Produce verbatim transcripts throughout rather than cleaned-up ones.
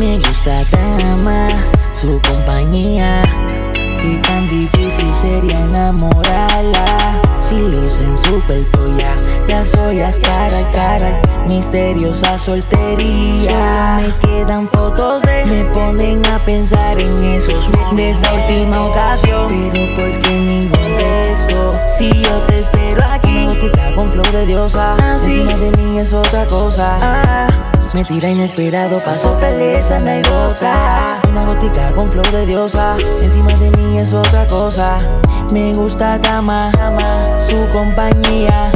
Me gusta dama, su compañía. Qué tan difícil sería enamorarla. Si luce en su cuerpo ya las ollas cara a cara. Misteriosa soltería. Solo me quedan fotos de me ponen a pensar en esos de esa última ocasión. Pero ¿por qué ningún beso? Si yo te espero aquí, una gótica con flow de diosa. Así encima de mí es otra cosa. Ah, me tira inesperado, paso esa nalgota. Una gótica con flow de diosa. Encima de mí es otra cosa. Me gusta dama, dama, su compañía.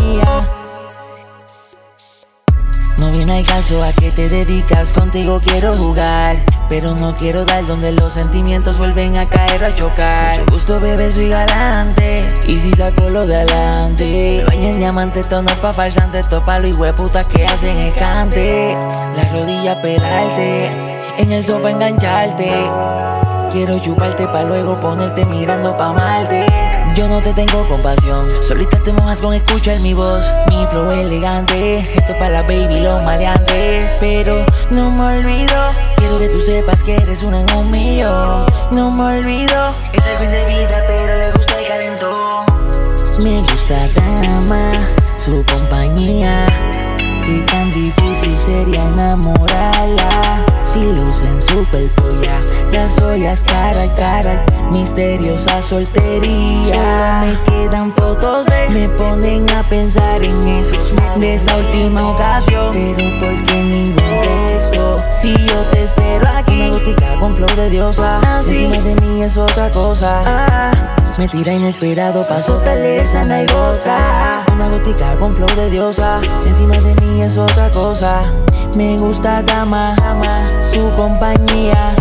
No viene al caso a qué te dedicas, contigo quiero jugar. Pero no quiero dar donde los sentimientos vuelven a caer o a chocar. Mucho gusto, bebé, soy galante. Y si saco lo de adelante, me baña en diamante, esto no es pa' farsante. Esto pa' los hueputas que hacen el cante. La rodilla pelarte, en el sofá engancharte. Quiero chuparte pa' luego ponerte mirando pa' amarte. Yo no te tengo compasión, solita te mojas con escuchar mi voz. Mi flow elegante, esto es pa' la baby, los maleantes. Pero no me olvido, quiero que tú sepas que eres una en un millón. No me olvido, es el fin de vida pero le gusta el calentón. Me gusta dama, su compañía. Qué tan difícil sería enamorarla. Si luce en su cuerpo ya las ollas cara a cara. Misteriosa soltería. Solo me quedan fotos de me ponen a pensar en esos de esa última ocasión. Pero ¿por qué ningún beso? Si yo te espero aquí, una gótica con flow de diosa. Así encima de mí es otra cosa. Ah, me tira inesperado, paso esa nalgota. Una gótica con flow de diosa. Encima de mí es otra cosa. Me gusta dama, dama, su compañía.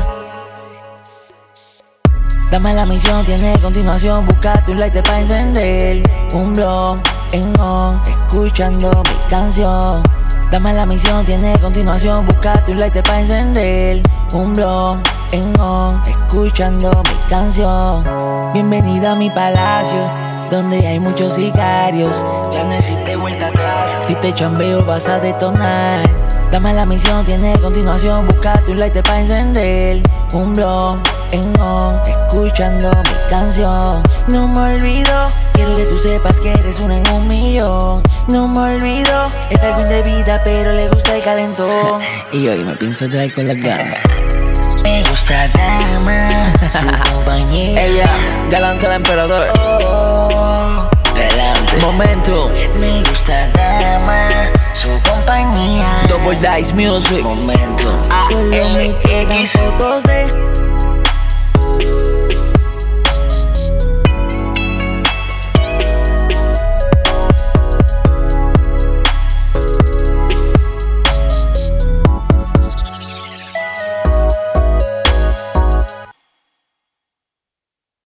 Dama, la misión tiene continuación. Búscate un lighter pa' encender un blog en on, escuchando mi canción. Dama, la misión tiene continuación. Búscate un lighter pa' encender un blog en on, escuchando mi canción. Bienvenida a mi palacio, donde hay muchos sicarios. Ya no existe vuelta atrás, si te chambeo vas a detonar. Dame la misión, tiene continuación. Búscate un lighter pa' encender un blog en on, escuchando mi canción. No me olvido, quiero que tú sepas que eres una en un millón. No me olvido, es algo de vida pero le gusta el calentón. Y hoy me pienso dar con las ganas. Me gusta dama, su compañía. Ella, galante el emperador. Oh, galante. Momento. Me gusta dama, su compañía. Double Dice Music. Momento. Solo me quedan